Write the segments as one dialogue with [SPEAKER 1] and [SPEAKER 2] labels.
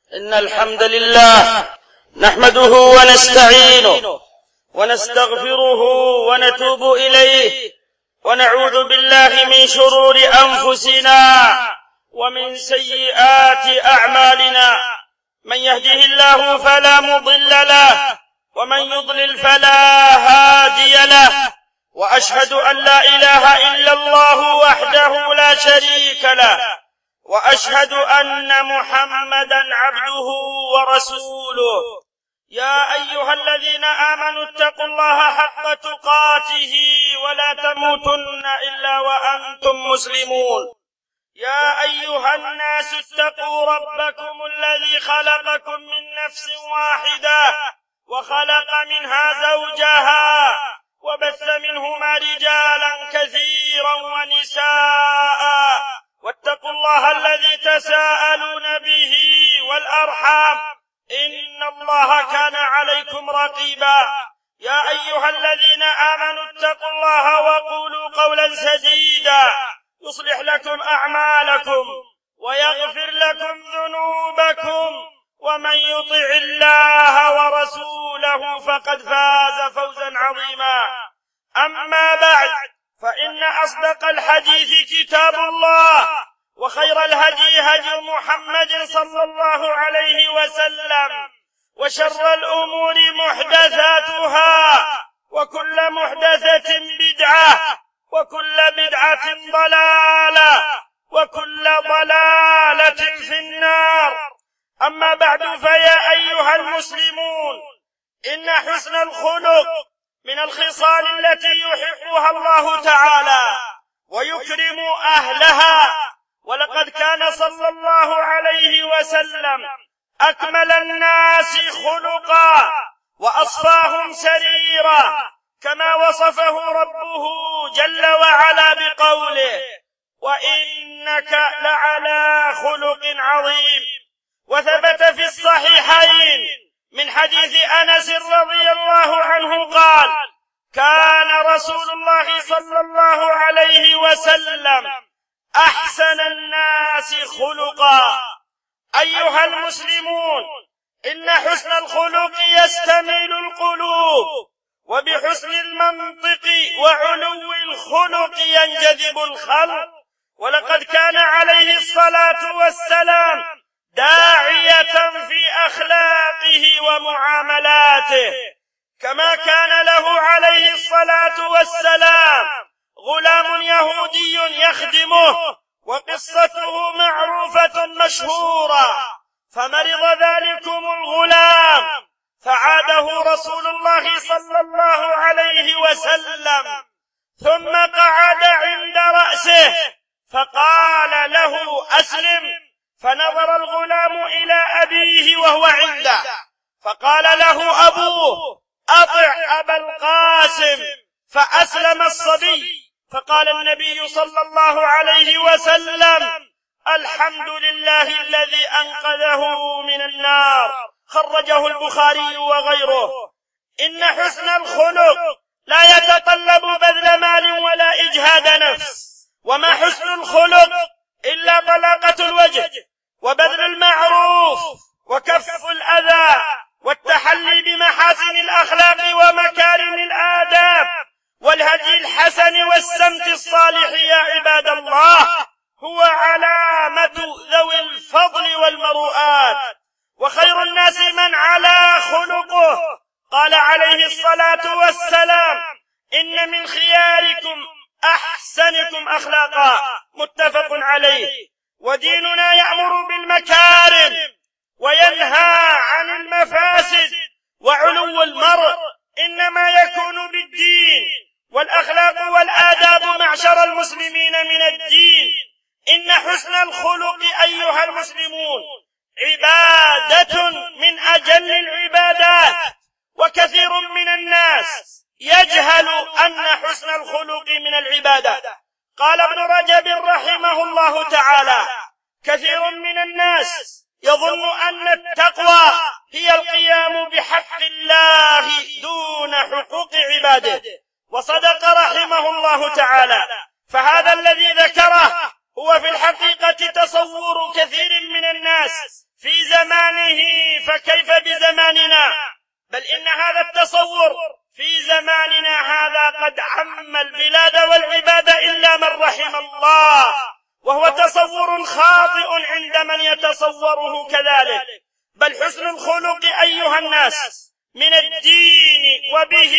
[SPEAKER 1] إن الحمد لله نحمده ونستعينه ونستغفره ونتوب إليه ونعوذ بالله من شرور أنفسنا ومن سيئات أعمالنا. من يهده الله فلا مضل له ومن يضلل فلا هادي له، وأشهد أن لا إله إلا الله وحده لا شريك له، وأشهد أن محمدا عبده ورسوله. يا أيها الذين آمنوا اتقوا الله حق تقاته ولا تموتن إلا وأنتم مسلمون. يا أيها الناس اتقوا ربكم الذي خلقكم من نفس واحدة وخلق منها زوجها وبث منهما رجالا كثيرا ونساء، واتقوا الله الذي تساءلون به والأرحام إن الله كان عليكم رقيبا. يا أيها الذين آمنوا اتقوا الله وقولوا قولا سديدا يصلح لكم أعمالكم ويغفر لكم ذنوبكم، ومن يطع الله ورسوله فقد فاز فوزا عظيما. أما بعد، فإن أصدق الحديث كتاب الله، وخير الهدي هدي محمد صلى الله عليه وسلم، وشر الأمور محدثاتها، وكل محدثة بدعة، وكل بدعة ضلالة، وكل ضلالة في النار. أما بعد، فيا أيها المسلمون، إن حسن الخلق من الخصال التي يحبها الله تعالى ويكرم أهلها، ولقد كان صلى الله عليه وسلم أكمل الناس خلقا وأصفاهم سريرا، كما وصفه ربه جل وعلا بقوله: وإنك لعلى خلق عظيم. وثبت في الصحيحين من حديث أنس رضي الله عنه قال: كان رسول الله صلى الله عليه وسلم أحسن الناس خلقا. أيها المسلمون، إن حسن الخلق يستميل القلوب، وبحسن المنطق وعلو الخلق ينجذب الخلق. ولقد كان عليه الصلاة والسلام داعية في أخلاقه ومعاملاته، كما كان له عليه الصلاة والسلام غلام يهودي يخدمه، وقصته معروفة مشهورة. فمرض ذلكم الغلام فعاده رسول الله صلى الله عليه وسلم، ثم قعد عند رأسه فقال له: أسلم. فنظر الغلام إلى أبيه وهو عنده، فقال له أبوه: أطع أبا القاسم. فأسلم الصبي، فقال النبي صلى الله عليه وسلم: الحمد لله الذي أنقذه من النار. خرجه البخاري وغيره. إن حسن الخلق لا يتطلب بذل مال ولا إجهاد نفس، وما حسن الخلق إلا طلاقة الوجه وبذل المعروف وكف الأذى والتحلي بمحاسن الأخلاق ومكارم الآداب والهدي الحسن والسمت الصالح. يا عباد الله، هو علامة ذوي الفضل والمروءات، وخير الناس من علا خلقه. قال عليه الصلاة والسلام: إن من خياركم أحسنكم أخلاقا. متفق عليه. وديننا يأمر بالمكارم وينهى عن المفاسد، وعلو المرء إنما يكون بالدين، والأخلاق والآداب معشر المسلمين من الدين. إن حسن الخلق أيها المسلمون عبادة من أجل العبادات، وكثير من الناس يجهل أن حسن الخلق من العبادة. قال ابن رجب رحمه الله تعالى: كثير من الناس يظن أن التقوى هي القيام بحق الله دون حقوق عباده، وصدق رحمه الله تعالى. فهذا الذي ذكره هو في الحقيقة تصور كثير من الناس في زمانه فكيف بزماننا؟ بل إن هذا التصور في زماننا هذا قد عم البلاد والعباد إلا من رحم الله، وهو تصور خاطئ عند من يتصوره كذلك. بل حسن الخلق أيها الناس من الدين، وبه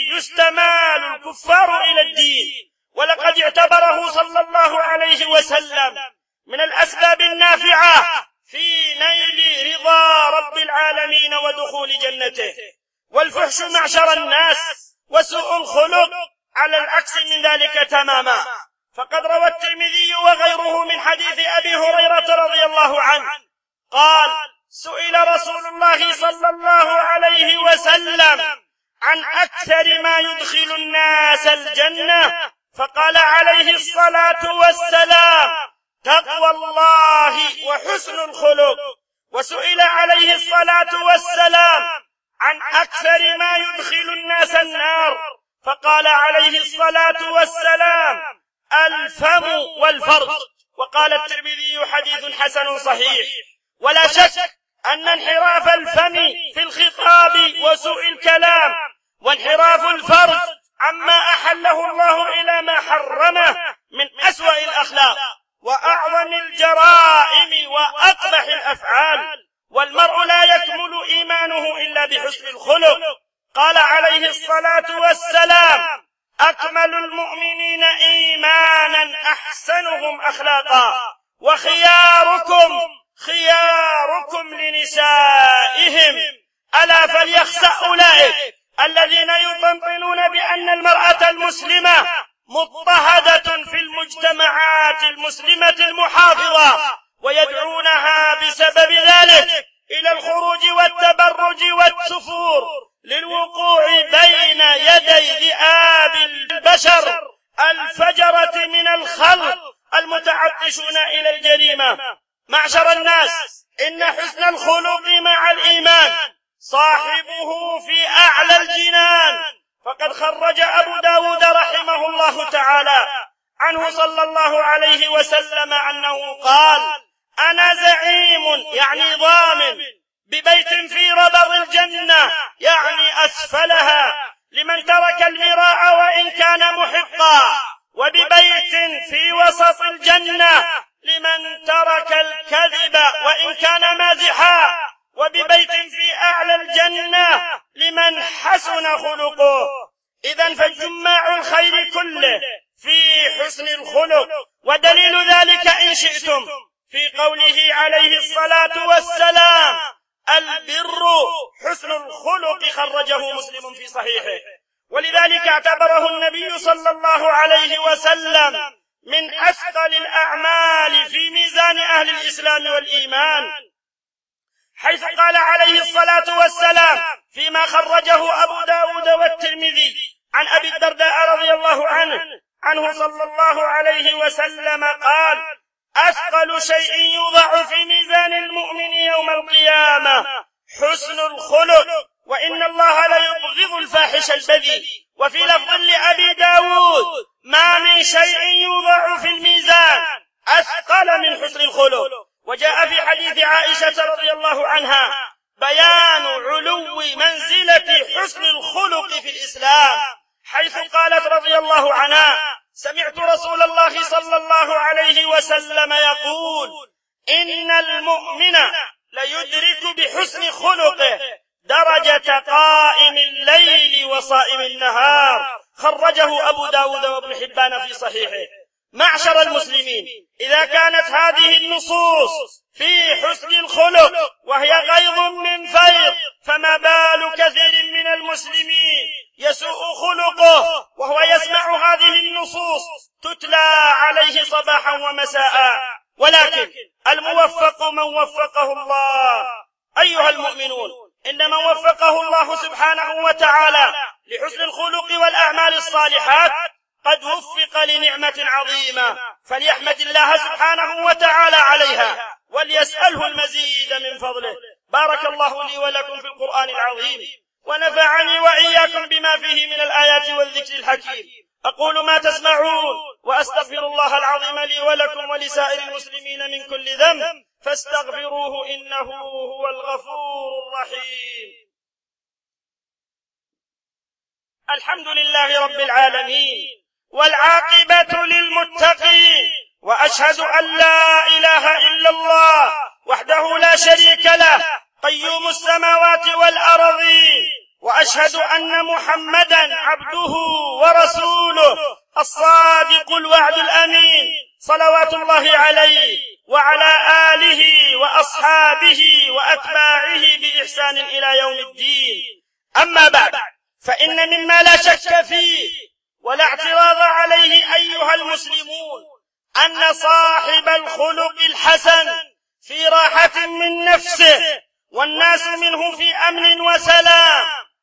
[SPEAKER 1] يستمال الكفار إلى الدين، ولقد اعتبره صلى الله عليه وسلم من الأسباب النافعة في نيل رضا رب العالمين ودخول جنته. والفحش معشر الناس وسوء الخلق على العكس من ذلك تماما. فقد روى الترمذي وغيره من حديث أبي هريرة رضي الله عنه قال: سئل رسول الله صلى الله عليه وسلم عن أكثر ما يدخل الناس الجنة، فقال عليه الصلاة والسلام: تقوى الله وحسن الخلق. وسئل عليه الصلاة والسلام عن أكثر ما يدخل الناس النار، فقال عليه الصلاة والسلام: الفم والفرج. وقال الترمذي: حديث حسن صحيح. ولا شك أن انحراف الفم في الخطاب وسوء الكلام، وانحراف الفرج عما أحله الله إلى ما حرمه، من أسوأ الأخلاق وأعظم الجرائم وأقبح الأفعال. والمرء لا يكمل إيمانه إلا بحسن الخلق. قال عليه الصلاة والسلام: أكمل المؤمنين إيمانا أحسنهم أخلاقا، وخياركم خياركم لنسائهم. ألا فليخسأ أولئك الذين يطنطنون بأن المرأة المسلمة مضطهدة في المجتمعات المسلمة المحافظة، ويدعونها بسبب ذلك إلى الخروج والتبرج والسفور للوقوع بين يدي ذئاب البشر الفجرة من الخلق المتعطشون إلى الجريمة. معشر الناس، إن حسن الخلق مع الإيمان صاحبه في أعلى الجنان. فقد خرج أبو داود رحمه الله تعالى عنه صلى الله عليه وسلم أنه قال: أنا زعيم، يعني ضامن، ببيت في ربض الجنة، يعني أسفلها، لمن ترك المراء وإن كان محقا، وببيت في وسط الجنة لمن ترك الكذب وإن كان مازحا، وببيت في أعلى الجنة لمن حسن خلقه. إذن فجماع الخير كله في حسن الخلق. ودليل ذلك إن شئتم في قوله عليه الصلاة والسلام: البر حسن الخلق، خرجه مسلم في صحيحه. ولذلك اعتبره النبي صلى الله عليه وسلم من أثقل الأعمال في ميزان أهل الإسلام والإيمان، حيث قال عليه الصلاة والسلام فيما خرجه أبو داود والترمذي عن أبي الدرداء رضي الله عنه صلى الله عليه وسلم قال: أثقل شيء يوضع في ميزان المؤمن يوم القيامة حسن الخلق، وإن الله ليبغض الفاحش البذيء. وفي لفظ لأبي داود: ما من شيء يوضع في الميزان أثقل من حسن الخلق. وجاء في حديث عائشة رضي الله عنها بيان علو منزلة حسن الخلق في الإسلام، حيث قالت رضي الله عنها: سمعت رسول الله صلى الله عليه وسلم يقول: إن المؤمن ليدرك بحسن خلقه درجة قائم الليل وصائم النهار. خرجه أبو داود وابن حبان في صحيحه. معشر المسلمين، إذا كانت هذه النصوص في حسن الخلق وهي غيظ من فيض، فما بال كثير من المسلمين يسوء خلقه وهو يسمع هذه النصوص تتلى عليه صباحا ومساء. ولكن الموفق من وفقه الله. أيها المؤمنون، إن من وفقه الله سبحانه وتعالى لحسن الخلق والأعمال الصالحات قد وفق لنعمة عظيمة، فليحمد الله سبحانه وتعالى عليها وليسأله المزيد من فضله. بارك الله لي ولكم في القرآن العظيم، ونفعني وإياكم بما فيه من الآيات والذكر الحكيم. أقول ما تسمعون، وأستغفر الله العظيم لي ولكم ولسائر المسلمين من كل ذنب، فاستغفروه إنه هو الغفور الرحيم. الحمد لله رب العالمين، والعاقبة للمتقين، وأشهد أن لا إله إلا الله وحده لا شريك له قيوم السماوات والأرضين، وأشهد أن محمدا عبده ورسوله الصادق الوعد الأمين، صلوات الله عليه وعلى آله وأصحابه وأتباعه بإحسان إلى يوم الدين. أما بعد، فإن مما لا شك فيه ولا اعتراض عليه أيها المسلمون أن صاحب الخلق الحسن في راحة من نفسه، والناس منه في أمن وسلام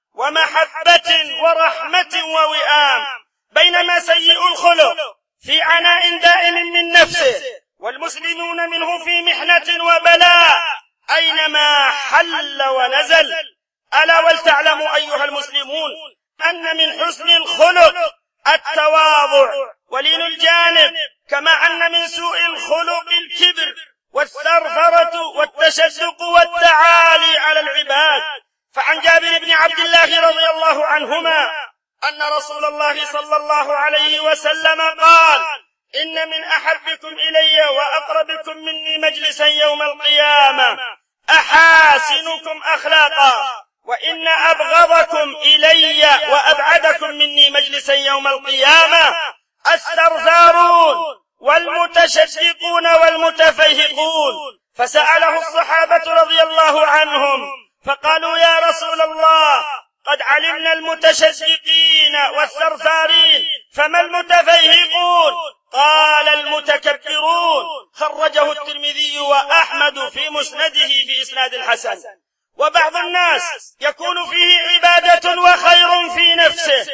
[SPEAKER 1] ومحبة ورحمة ووئام، بينما سيء الخلق في عناء دائم من نفسه، والمسلمون منه في محنة وبلاء أينما حل ونزل. ألا ولتعلموا أيها المسلمون أن من حسن الخلق التواضع ولين الجانب، كما أن من سوء الخلق الكبر والثرثرة والتشدق والتعالي على العباد. فعن جابر بن عبد الله رضي الله عنهما أن رسول الله صلى الله عليه وسلم قال: إن من أحبكم إلي وأقربكم مني مجلسا يوم القيامة أحاسنكم أخلاقا، وإن أبغضكم إلي وأبعدكم مني مجلسا يوم القيامة الثرثارون والمتشدقون والمتفيهقون. فسأله الصحابة رضي الله عنهم فقالوا: يا رسول الله، قد علمنا المتشدقين والثرثارين، فما المتفيهقون؟ قال: المتكبرون. خرجه الترمذي وأحمد في مسنده بإسناد حسن. وبعض الناس يكون فيه عبادة وخير في نفسه،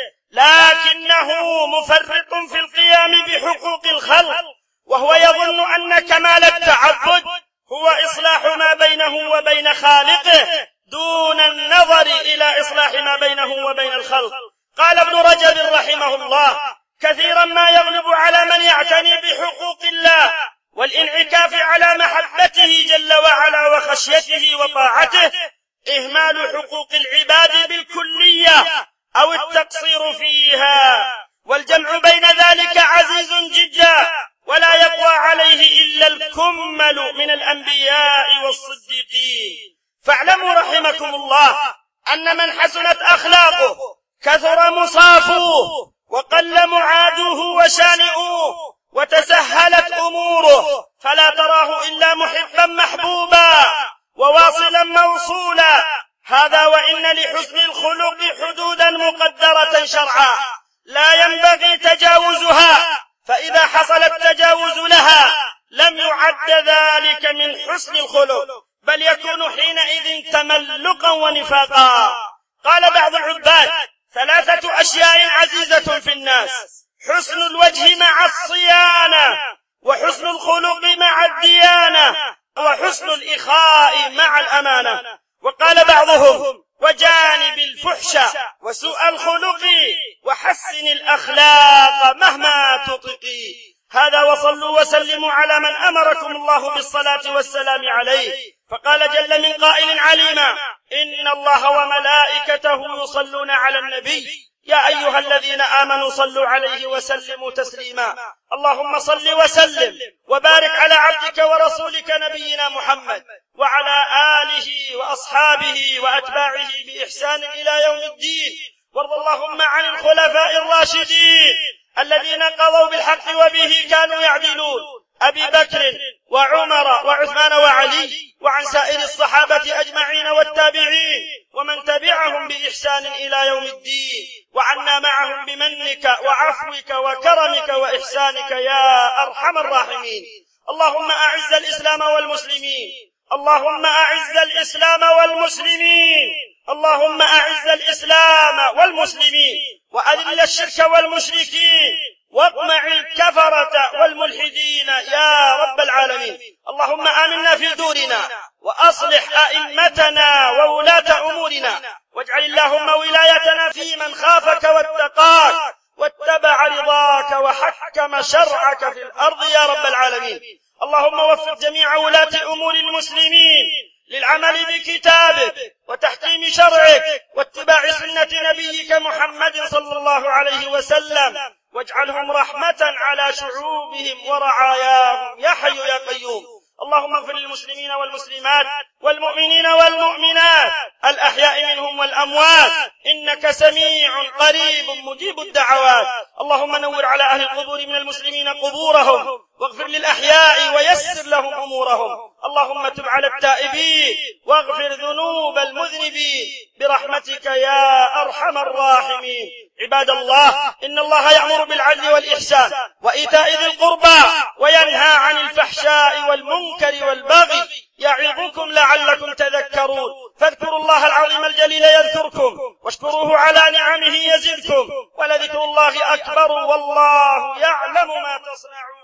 [SPEAKER 1] لكنه مفرط في القيام بحقوق الخلق، وهو يظن أن كمال التعبد هو إصلاح ما بينه وبين خالقه دون النظر إلى إصلاح ما بينه وبين الخلق. قال ابن رجب رحمه الله: كثيرا ما يغلب على من يعتني بحقوق الله والانعكاف على محبته جل وعلا وخشيته وطاعته إهمال حقوق العباد بالكلية أو التقصير فيها، والجمع بين ذلك عزيز جدا، ولا يقوى عليه إلا الكمل من الأنبياء والصديقين. فاعلموا رحمكم الله أن من حسنت أخلاقه كثر مصافوه وقل معادوه وشانئوه وتسهلت أموره، فلا تراه إلا محبا محبوبا وواصلا موصولا. هذا وإن لحسن الخلق حدودا مقدرة شرعا لا ينبغي تجاوزها، فإذا حصل التجاوز لها لم يعد ذلك من حسن الخلق، بل يكون حينئذ تملقا ونفاقا. قال بعض العباد: 3 أشياء عزيزة في الناس: حسن الوجه مع الصيانة، وحسن الخلق مع الديانة، وحسن الإخاء مع الأمانة. وقال بعضهم: وجانب الفحش وسوء الخلق وحسن الأخلاق مهما تطقي. هذا، وصلوا وسلموا على من أمركم الله بالصلاة والسلام عليه. فقال جل من قائل عليما: إن الله وملائكته يصلون على النبي يا أيها الذين آمنوا صلوا عليه وسلموا تسليما. اللهم صل وسلم وبارك على عبدك ورسولك نبينا محمد وعلى آله وأصحابه وأتباعه بإحسان إلى يوم الدين. وارض اللهم عن الخلفاء الراشدين الذين قضوا بالحق وبه كانوا يعدلون: أبي بكر وعمر وعثمان وعلي، وعن سائر الصحابة أجمعين والتابعين ومن تبعهم بإحسان إلى يوم الدين، وعنا معهم بمنك وعفوك وكرمك وإحسانك يا أرحم الراحمين. اللهم أعز الإسلام والمسلمين، اللهم أعز الإسلام والمسلمين، اللهم أعز الإسلام والمسلمين، وأذل الشرك والمشركين، واقمع الكفرة والملحدين يا رب العالمين. اللهم آمنا في دورنا، وأصلح أئمتنا وولاة أمورنا، واجعل اللهم ولايتنا في من خافك واتقاك واتبع رضاك وحكم شرعك في الأرض يا رب العالمين. اللهم وفق جميع ولاة أمور المسلمين للعمل بكتابك وتحكيم شرعك واتباع سنة نبيك محمد صلى الله عليه وسلم، واجعلهم رحمة على شعوبهم ورعاياهم يا حي يا قيوم. اللهم اغفر للمسلمين والمسلمات والمؤمنين والمؤمنات الأحياء منهم والأموات، إنك سميع قريب مجيب الدعوات. اللهم نور على أهل القبور من المسلمين قبورهم، واغفر للأحياء ويسر لهم أمورهم. اللهم تب على التائبين واغفر ذنوب المذنبين برحمتك يا أرحم الراحمين. عباد الله، إن الله يأمر بالعدل والإحسان وإيتاء ذي القربى وينهى عن الفحشاء والمنكر والبغي، يعظكم لعلكم تذكرون. فاذكروا الله العظيم الجليل يذكركم، واشكروه على نعمه يزدكم، ولذكر الله أكبر والله يعلم ما تصنعون.